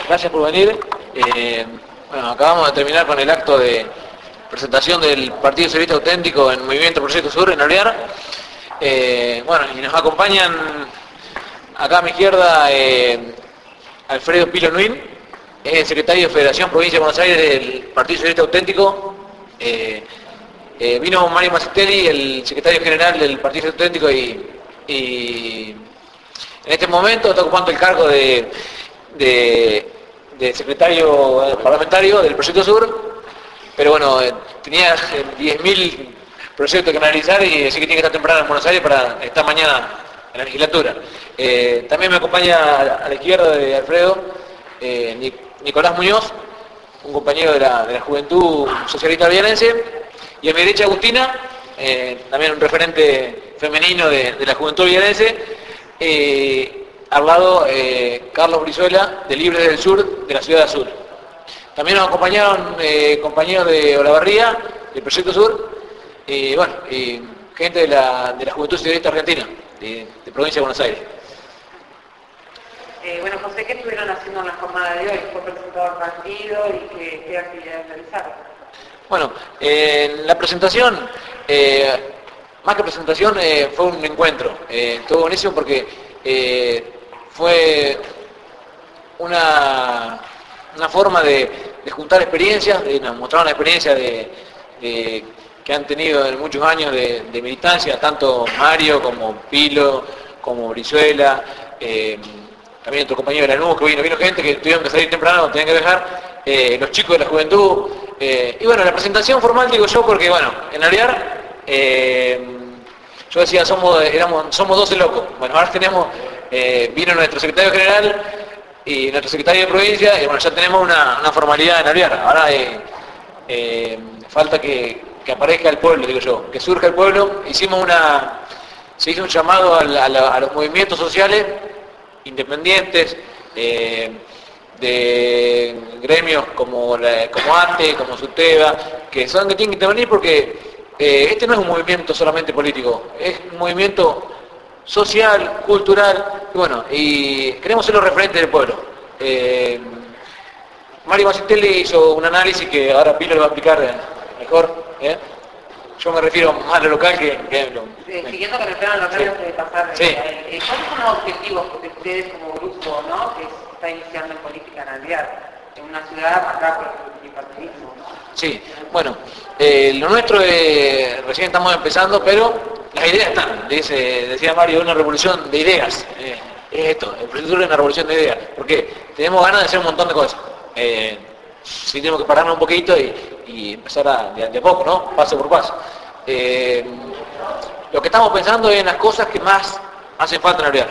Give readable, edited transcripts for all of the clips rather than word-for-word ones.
Gracias por venir. Bueno, acabamos de terminar con el acto de presentación del Partido Socialista Auténtico en Movimiento Proyecto Sur en Alvear. Bueno, y nos acompañan acá a mi izquierda Alfredo Pilo Nuin, es el secretario de Federación Provincia de Buenos Aires del Partido Socialista Auténtico. Vino Mario Masitelli, el secretario general del Partido Socialista Auténtico, y en este momento está ocupando el cargo de secretario parlamentario del Proyecto Sur, pero bueno, tenía 10.000 proyectos que analizar y así que tiene que estar temprano en Buenos Aires para esta mañana en la legislatura. También me acompaña a la izquierda de Alfredo Nicolás Muñoz, un compañero de la Juventud Socialista Alvearense, y a mi derecha Agustina, también un referente femenino de la Juventud Alvearense. Al lado Carlos Brizuela, de Libres del Sur, de la Ciudad Azul. También nos acompañaron compañeros de Olavarría, del Proyecto Sur, y bueno, gente de la Juventud Socialista Argentina, de Provincia de Buenos Aires. Bueno, José, ¿qué estuvieron haciendo en la jornada de hoy? ¿Fue presentado el partido y qué actividades realizaron? Bueno, la presentación, más que presentación, fue un encuentro. Estuvo buenísimo porque fue una forma de juntar experiencias, nos mostraron la experiencia que han tenido en muchos años de militancia, tanto Mario como Pilo, como Brizuela, también otro compañero de la NUC, que vino gente que tuvieron que salir temprano, tenían que dejar, los chicos de la juventud, y bueno, la presentación formal digo yo porque bueno, en Alvear, yo decía, somos 12 locos. Bueno, ahora vino nuestro secretario general y nuestro secretario de provincia, y bueno, ya tenemos una formalidad en Alvear. Ahora falta que aparezca el pueblo, digo yo, que surja el pueblo. Se hizo un llamado a los movimientos sociales independientes, de gremios como ATE, como SUTEBA, que tienen que intervenir porque este no es un movimiento solamente político, es un movimiento social, cultural, y bueno, y queremos ser los referentes del pueblo. Mario Masitelli hizo un análisis que ahora Pilo le va a explicar mejor. Yo me refiero más a lo local que siguiendo con el plano local, antes de pasar, sí. ¿cuáles son los objetivos de ustedes como grupo, ¿no?, que está iniciando en política en Alvear, en una ciudad marcada por el bipartidismo? Sí, bueno, lo nuestro recién estamos empezando, pero las ideas están. Decía Mario, una revolución de ideas. Es esto, el Proyecto Sur es una revolución de ideas, porque tenemos ganas de hacer un montón de cosas. Sí tenemos que pararnos un poquito y empezar de a poco, ¿no? Paso por paso. Lo que estamos pensando es en las cosas que más hacen falta en Alvear.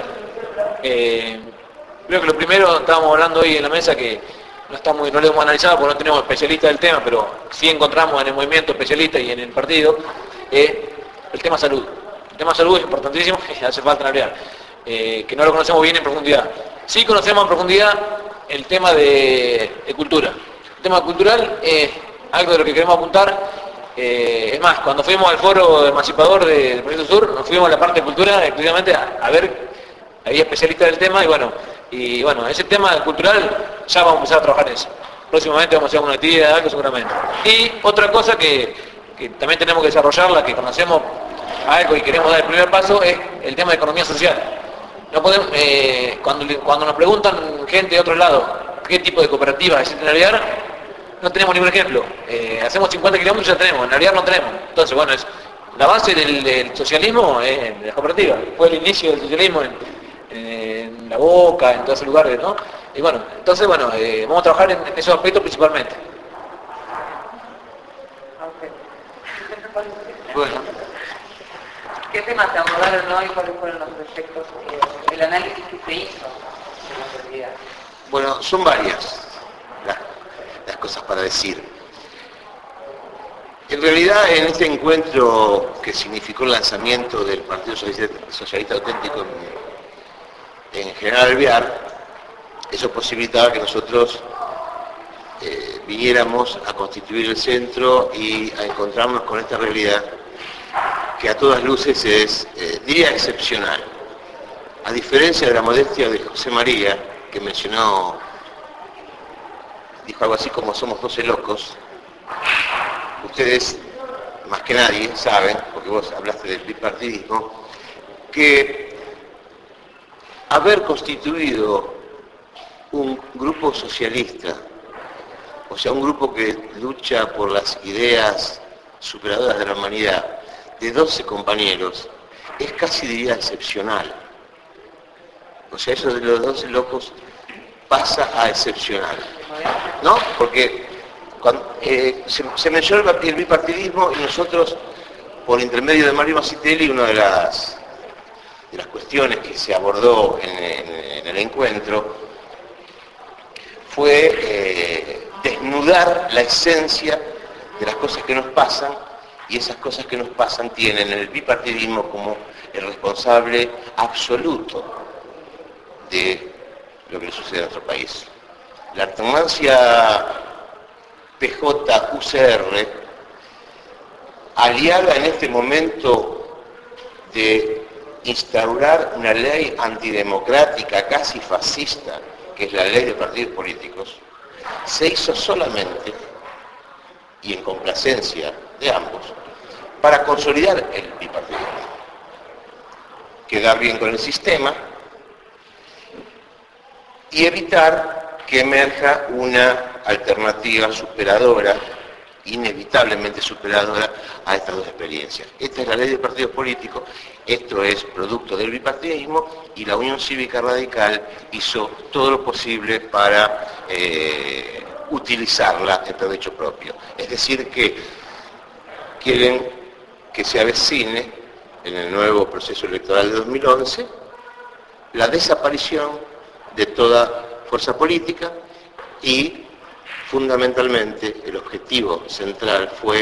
Creo que lo primero, estábamos hablando hoy en la mesa, que no lo hemos analizado porque no tenemos especialistas del tema, pero sí encontramos en el movimiento especialista y en el partido, el tema salud. El tema salud es importantísimo y hace falta en Alvear, que no lo conocemos bien en profundidad. Sí conocemos en profundidad el tema de cultura. El tema cultural es algo de lo que queremos apuntar. Es más, cuando fuimos al foro emancipador del Proyecto Sur, nos fuimos a la parte de cultura exclusivamente a ver, había especialistas del tema, y bueno, ese tema cultural ya vamos a empezar a trabajar en eso. Próximamente vamos a hacer una actividad, algo seguramente. Y otra cosa que también tenemos que desarrollarla, que conocemos algo y queremos dar el primer paso, es el tema de economía social. No podemos, cuando nos preguntan gente de otro lado qué tipo de cooperativas existen en Alvear, no tenemos ningún ejemplo. Hacemos 50 kilómetros y ya tenemos, en Alvear no tenemos. Entonces, bueno, la base del socialismo es de las cooperativas. Fue el inicio del socialismo en La Boca, en todos esos lugares, ¿no? Y bueno, entonces, bueno, vamos a trabajar en esos aspectos principalmente. Bueno. ¿Qué temas se abordaron hoy? ¿Cuáles fueron los proyectos, el análisis que se hizo en la realidad? Bueno, son varias las cosas para decir. En realidad, en este encuentro que significó el lanzamiento del Partido Socialista Auténtico en General Alvear, eso posibilitaba que nosotros viniéramos a constituir el centro y a encontrarnos con esta realidad que a todas luces es, diría, excepcional. A diferencia de la modestia de José María, que mencionó dijo algo así como somos 12 locos. Ustedes, más que nadie, saben, porque vos hablaste del bipartidismo, que haber constituido un grupo socialista, o sea, un grupo que lucha por las ideas superadoras de la humanidad, de 12 compañeros, es casi, diría, excepcional. O sea, eso de los 12 locos pasa a excepcional, ¿no? Porque cuando, se mencionó el bipartidismo y nosotros, por intermedio de Mario Masitelli, una de las cuestiones que se abordó en el encuentro fue desnudar la esencia de las cosas que nos pasan, y esas cosas que nos pasan tienen el bipartidismo como el responsable absoluto de lo que le sucede a nuestro país. La alternancia PJ-UCR, aliada en este momento de instaurar una ley antidemocrática, casi fascista, que es la ley de partidos políticos, se hizo solamente, y en complacencia de ambos, para consolidar el bipartidismo, quedar bien con el sistema y evitar que emerja una alternativa superadora, inevitablemente superadora a estas dos experiencias. Esta es la ley de partidos políticos, esto es producto del bipartidismo, y la Unión Cívica Radical hizo todo lo posible para utilizarla en provecho propio. Es decir, que quieren que se avecine en el nuevo proceso electoral de 2011 la desaparición de toda fuerza política, y fundamentalmente el objetivo central fue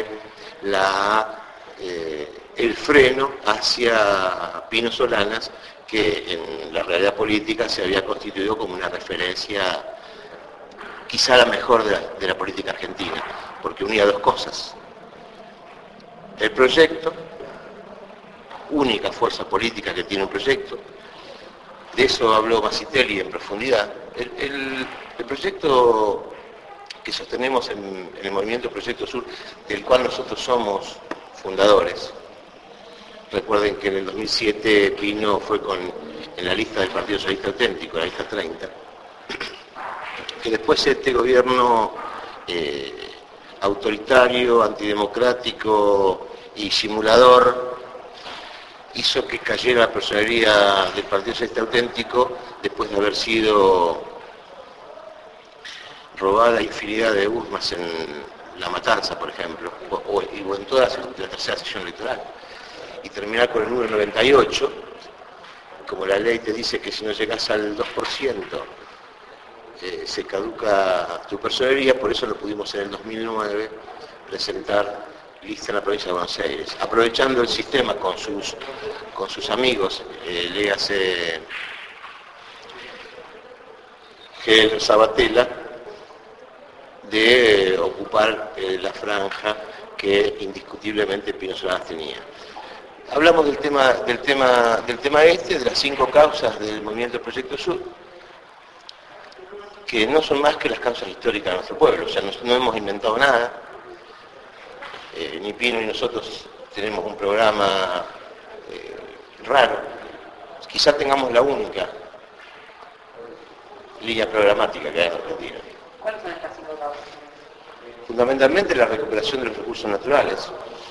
el freno hacia Pino Solanas, que en la realidad política se había constituido como una referencia quizá la mejor de la política argentina, porque unía dos cosas: el proyecto, única fuerza política que tiene un proyecto. De eso habló Masitelli en profundidad. El proyecto que sostenemos en el movimiento Proyecto Sur, del cual nosotros somos fundadores. Recuerden que en el 2007 Pino fue en la lista del Partido Socialista Auténtico, la lista 30, que después este gobierno autoritario, antidemocrático y simulador hizo que cayera la personería del Partido Socialista Auténtico después de haber sido robada infinidad de urnas en La Matanza, por ejemplo, o en toda la tercera sesión electoral, y terminar con el número 98, como la ley te dice que si no llegas al 2%, se caduca tu personería. Por eso lo pudimos en el 2009 presentar lista en la provincia de Buenos Aires, aprovechando el sistema con sus amigos, léase Gel Sabatella, de ocupar la franja que indiscutiblemente Pino Solanas tenía. Hablamos del tema de las 5 causas del movimiento Proyecto Sur, que no son más que las causas históricas de nuestro pueblo. O sea, no hemos inventado nada. Ni Pino ni nosotros tenemos un programa raro. Quizá tengamos la única línea programática que hay en Argentina. ¿Cuáles son estas 5 causas? Fundamentalmente la recuperación de los recursos naturales,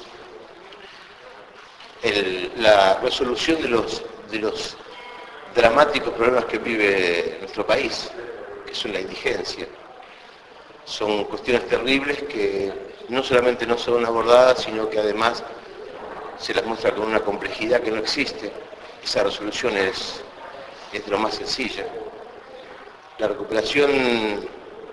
la resolución de los dramáticos problemas que vive nuestro país, que son la indigencia. Son cuestiones terribles que no solamente no son abordadas, sino que además se las muestra con una complejidad que no existe. Esa resolución es de lo más sencilla. La recuperación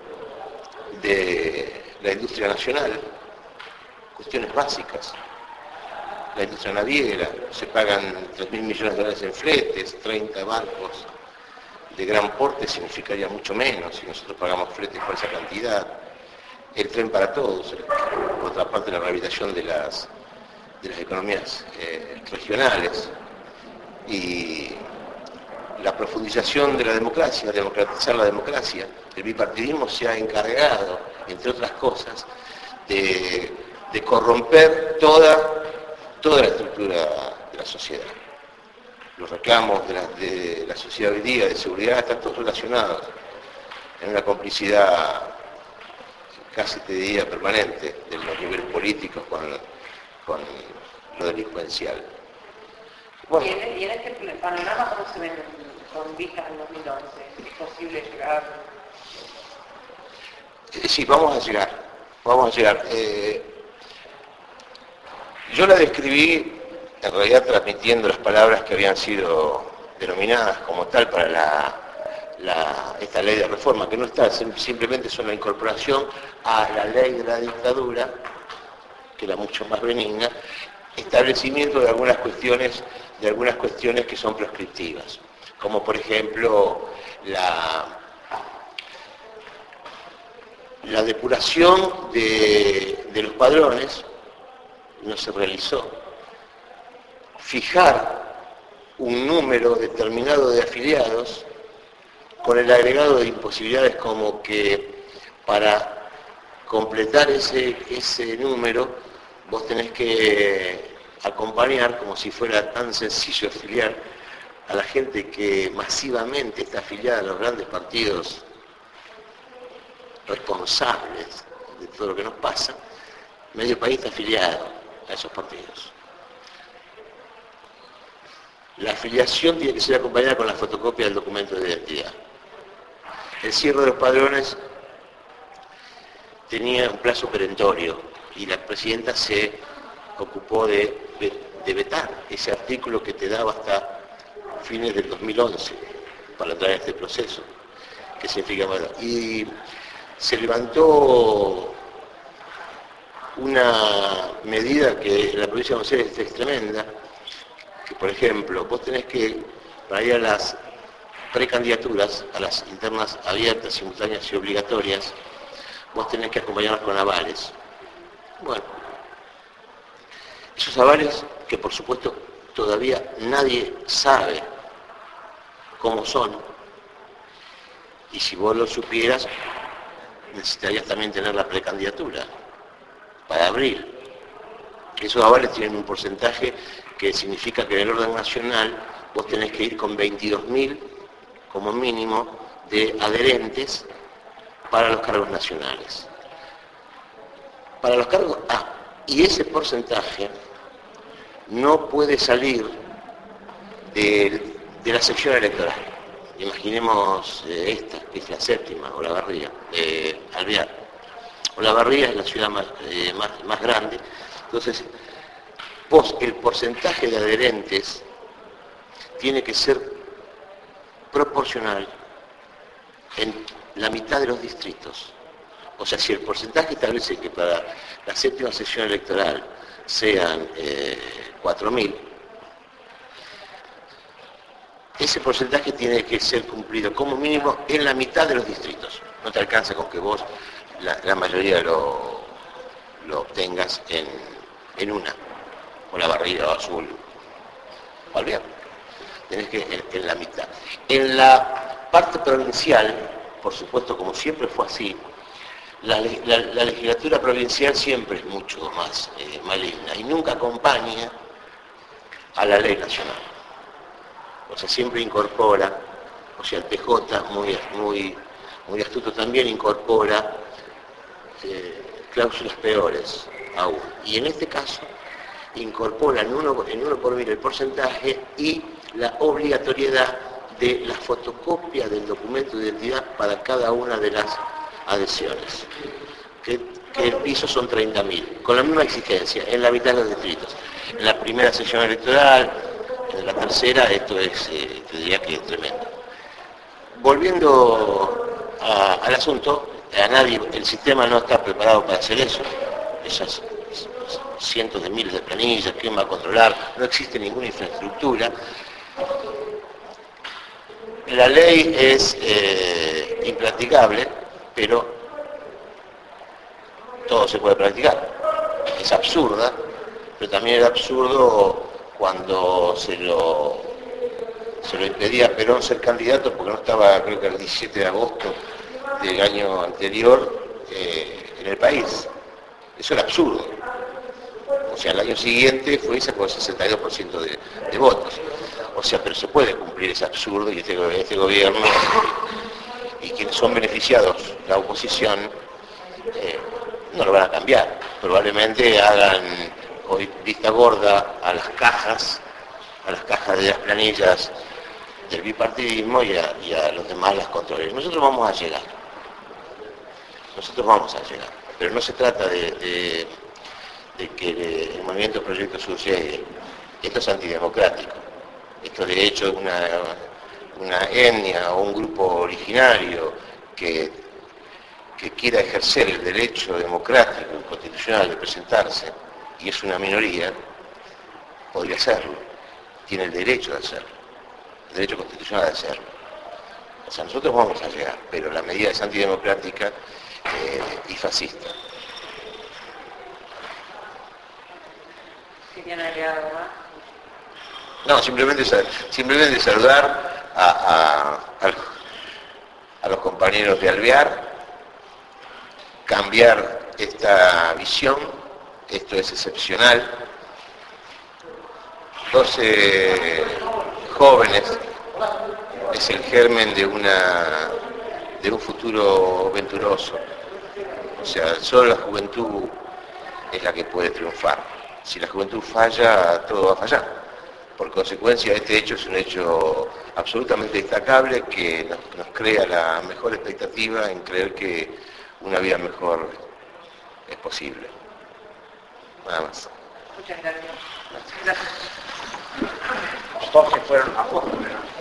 de la industria nacional, cuestiones básicas. La industria naviera, se pagan 3.000 millones de dólares en fletes, 30 barcos de gran porte significaría mucho menos si nosotros pagamos fletes por esa cantidad. El tren para todos, por otra parte la rehabilitación de las economías regionales, y la profundización de la democracia, democratizar la democracia. El bipartidismo se ha encargado, entre otras cosas, de corromper toda la estructura de la sociedad. Los reclamos de la sociedad hoy día de seguridad están todos relacionados en una complicidad casi te diría permanente de los niveles políticos con lo delincuencial. Bueno. Y en este panorama, ¿cómo se ven con vistas al 2011? ¿Es posible llegar? Sí, vamos a llegar. Yo la describí, en realidad transmitiendo las palabras que habían sido denominadas como tal para esta ley de reforma, que no está, simplemente son la incorporación a la ley de la dictadura, que era mucho más benigna, establecimiento de algunas cuestiones que son prescriptivas, como por ejemplo la depuración de los padrones no se realizó. Fijar un número determinado de afiliados con el agregado de imposibilidades como que para completar ese número vos tenés que acompañar, como si fuera tan sencillo afiliar a la gente que masivamente está afiliada a los grandes partidos responsables de todo lo que nos pasa. Medio país está afiliado a esos partidos. La afiliación tiene que ser acompañada con la fotocopia del documento de identidad. El cierre de los padrones tenía un plazo perentorio y la presidenta se ocupó de vetar ese artículo que te daba hasta fines del 2011 para entrar en este proceso, que significa, bueno, y se levantó una medida que en la provincia de Buenos Aires es tremenda, que por ejemplo, vos tenés que, para ir a las precandidaturas, a las internas abiertas, simultáneas y obligatorias, vos tenés que acompañarlas con avales. Bueno, esos avales que por supuesto todavía nadie sabe cómo son, y si vos lo supieras, necesitarías también tener la precandidatura para abril. Esos avales tienen un porcentaje que significa que en el orden nacional vos tenés que ir con 22.000 como mínimo de adherentes para los cargos nacionales. Para los cargos, y ese porcentaje no puede salir de la sección electoral. Imaginemos esta, que es la séptima, Olavarría, Alvear. Olavarría es la ciudad más grande. Entonces, el porcentaje de adherentes tiene que ser proporcional en la mitad de los distritos. O sea, si el porcentaje establece que para la séptima sesión electoral sean 4.000, ese porcentaje tiene que ser cumplido como mínimo en la mitad de los distritos. No te alcanza con que vos la mayoría lo obtengas en una, o la barriga o azul, o al bien. Tenés que en la mitad. En la parte provincial, por supuesto, como siempre fue así, la legislatura provincial siempre es mucho más maligna y nunca acompaña a la ley nacional. O sea, siempre incorpora, o sea, el PJ muy astuto también incorpora cláusulas peores aún. Y en este caso incorpora en uno por mil el porcentaje y la obligatoriedad de la fotocopia del documento de identidad para cada una de las adhesiones, que el piso son 30.000, con la misma exigencia, en la mitad de los distritos. En la primera sesión electoral, en la tercera, esto es, te diría que es tremendo. Volviendo al asunto, a nadie, el sistema no está preparado para hacer eso, esas cientos de miles de planillas, ¿quién va a controlar? No existe ninguna infraestructura. La ley es impracticable, pero todo se puede practicar. Es absurda, pero también es absurdo cuando se lo se lo impedía a Perón ser candidato porque no estaba, creo que el 17 de agosto del año anterior, en el país. Eso era absurdo. O sea, el año siguiente fue y sacó el 62% de votos. O sea, pero se puede cumplir ese absurdo y este gobierno y quienes son beneficiados, la oposición, no lo van a cambiar. Probablemente hagan hoy vista gorda a las cajas de las planillas del bipartidismo y a los demás las controles. Nosotros vamos a llegar. Pero no se trata de que el movimiento Proyecto Sur llegue. Esto es antidemocrático. Esto de hecho es una etnia o un grupo originario que quiera ejercer el derecho democrático y constitucional de presentarse, y es una minoría, podría hacerlo. Tiene el derecho de hacerlo, el derecho constitucional de hacerlo. O sea, nosotros vamos a llegar, pero la medida es antidemocrática y fascista. ¿Querían agregar algo más? No, simplemente saludar a los compañeros de Alvear, cambiar esta visión, esto es excepcional. 12 jóvenes es el germen de un futuro venturoso. O sea, solo la juventud es la que puede triunfar. Si la juventud falla, todo va a fallar. Por consecuencia, este hecho es un hecho absolutamente destacable que nos crea la mejor expectativa en creer que una vida mejor es posible. Nada más. Muchas gracias. Gracias. Los 12 fueron a fondo, ¿verdad?